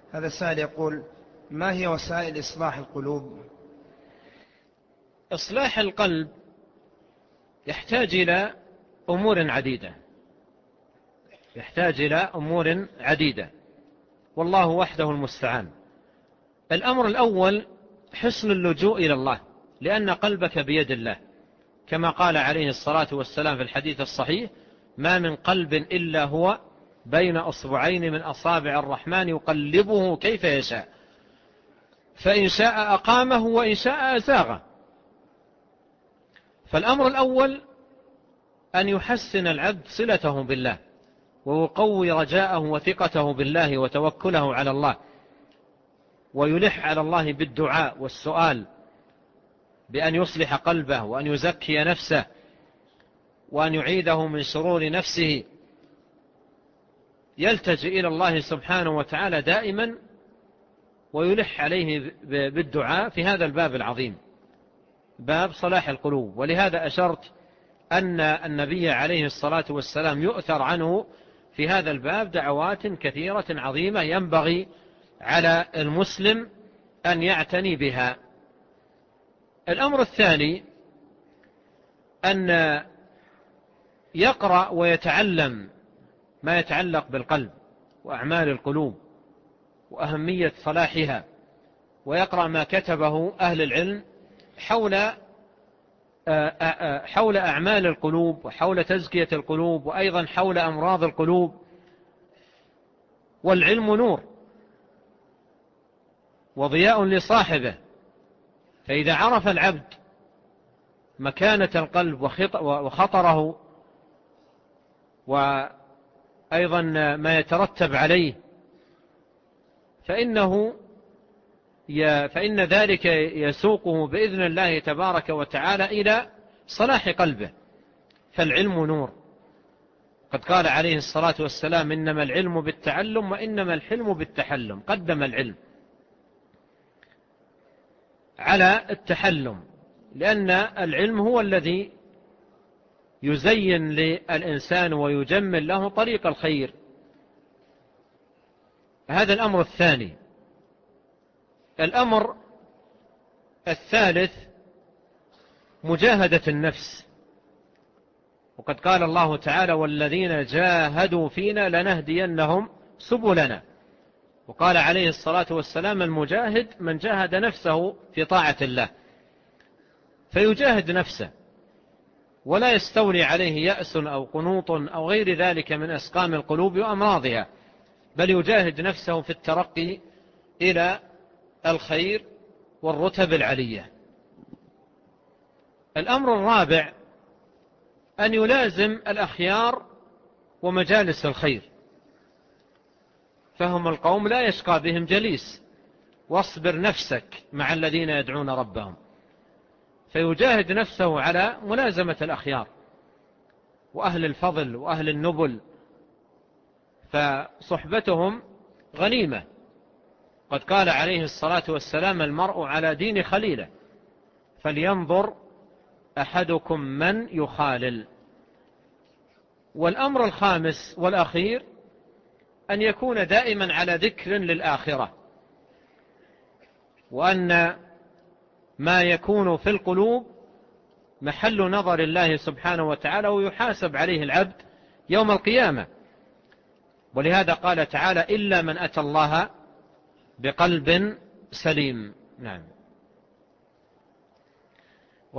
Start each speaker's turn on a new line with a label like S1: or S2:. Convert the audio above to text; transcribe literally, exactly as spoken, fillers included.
S1: هذا السائل يقول: ما هي وسائل إصلاح القلوب؟
S2: إصلاح القلب يحتاج إلى أمور عديدة يحتاج إلى أمور عديدة والله وحده المستعان. الأمر الأول حسن اللجوء إلى الله، لأن قلبك بيد الله، كما قال عليه الصلاة والسلام في الحديث الصحيح: ما من قلب إلا هو بين أصبعين من أصابع الرحمن يقلبه كيف يشاء، فإن شاء أقامه وإن شاء أزاغه. فالأمر الأول أن يحسن العبد صلته بالله، ويقوي رجاءه وثقته بالله وتوكله على الله، ويلح على الله بالدعاء والسؤال بأن يصلح قلبه وأن يزكي نفسه وأن يعيده من شرور نفسه. يلتجئ إلى الله سبحانه وتعالى دائما ويلح عليه بالدعاء في هذا الباب العظيم، باب صلاح القلوب. ولهذا أشرت أن النبي عليه الصلاة والسلام يؤثر عنه في هذا الباب دعوات كثيرة عظيمة ينبغي على المسلم أن يعتني بها. الأمر الثاني أن يقرأ ويتعلم ما يتعلق بالقلب وأعمال القلوب وأهمية صلاحها، ويقرأ ما كتبه أهل العلم حول حول أعمال القلوب وحول تزكية القلوب، وأيضا حول أمراض القلوب. والعلم نور وضياء لصاحبه، فإذا عرف العبد مكانة القلب وخطره وأيضا ما يترتب عليه فإنه فإن ذلك يسوقه بإذن الله تبارك وتعالى إلى صلاح قلبه. فالعلم نور، قد قال عليه الصلاة والسلام: إنما العلم بالتعلم وإنما الحلم بالتحلم. قدم العلم على التحلم، لأن العلم هو الذي يزين للإنسان ويجمل له طريق الخير. هذا الأمر الثاني. الأمر الثالث مجاهدة النفس، وقد قال الله تعالى: والذين جاهدوا فينا لنهدينهم سبلنا. وقال عليه الصلاة والسلام: المجاهد من جاهد نفسه في طاعة الله. فيجاهد نفسه، ولا يستولي عليه يأس أو قنوط أو غير ذلك من أسقام القلوب وأمراضها، بل يجاهد نفسه في الترقي إلى الخير والرتب العلية. الأمر الرابع أن يلازم الأخيار ومجالس الخير، فهم القوم لا يشقى بهم جليس، واصبر نفسك مع الذين يدعون ربهم. فيجاهد نفسه على ملازمة الأخيار وأهل الفضل وأهل النبل، فصحبتهم غنيمة. قد قال عليه الصلاة والسلام: المرء على دين خليله، فلينظر أحدكم من يخالل. والأمر الخامس والأخير أن يكون دائما على ذكر للآخرة، وأن ما يكون في القلوب محل نظر الله سبحانه وتعالى، ويحاسب عليه العبد يوم القيامة. ولهذا قال تعالى: إلا من أتى الله بقلب سليم. نعم.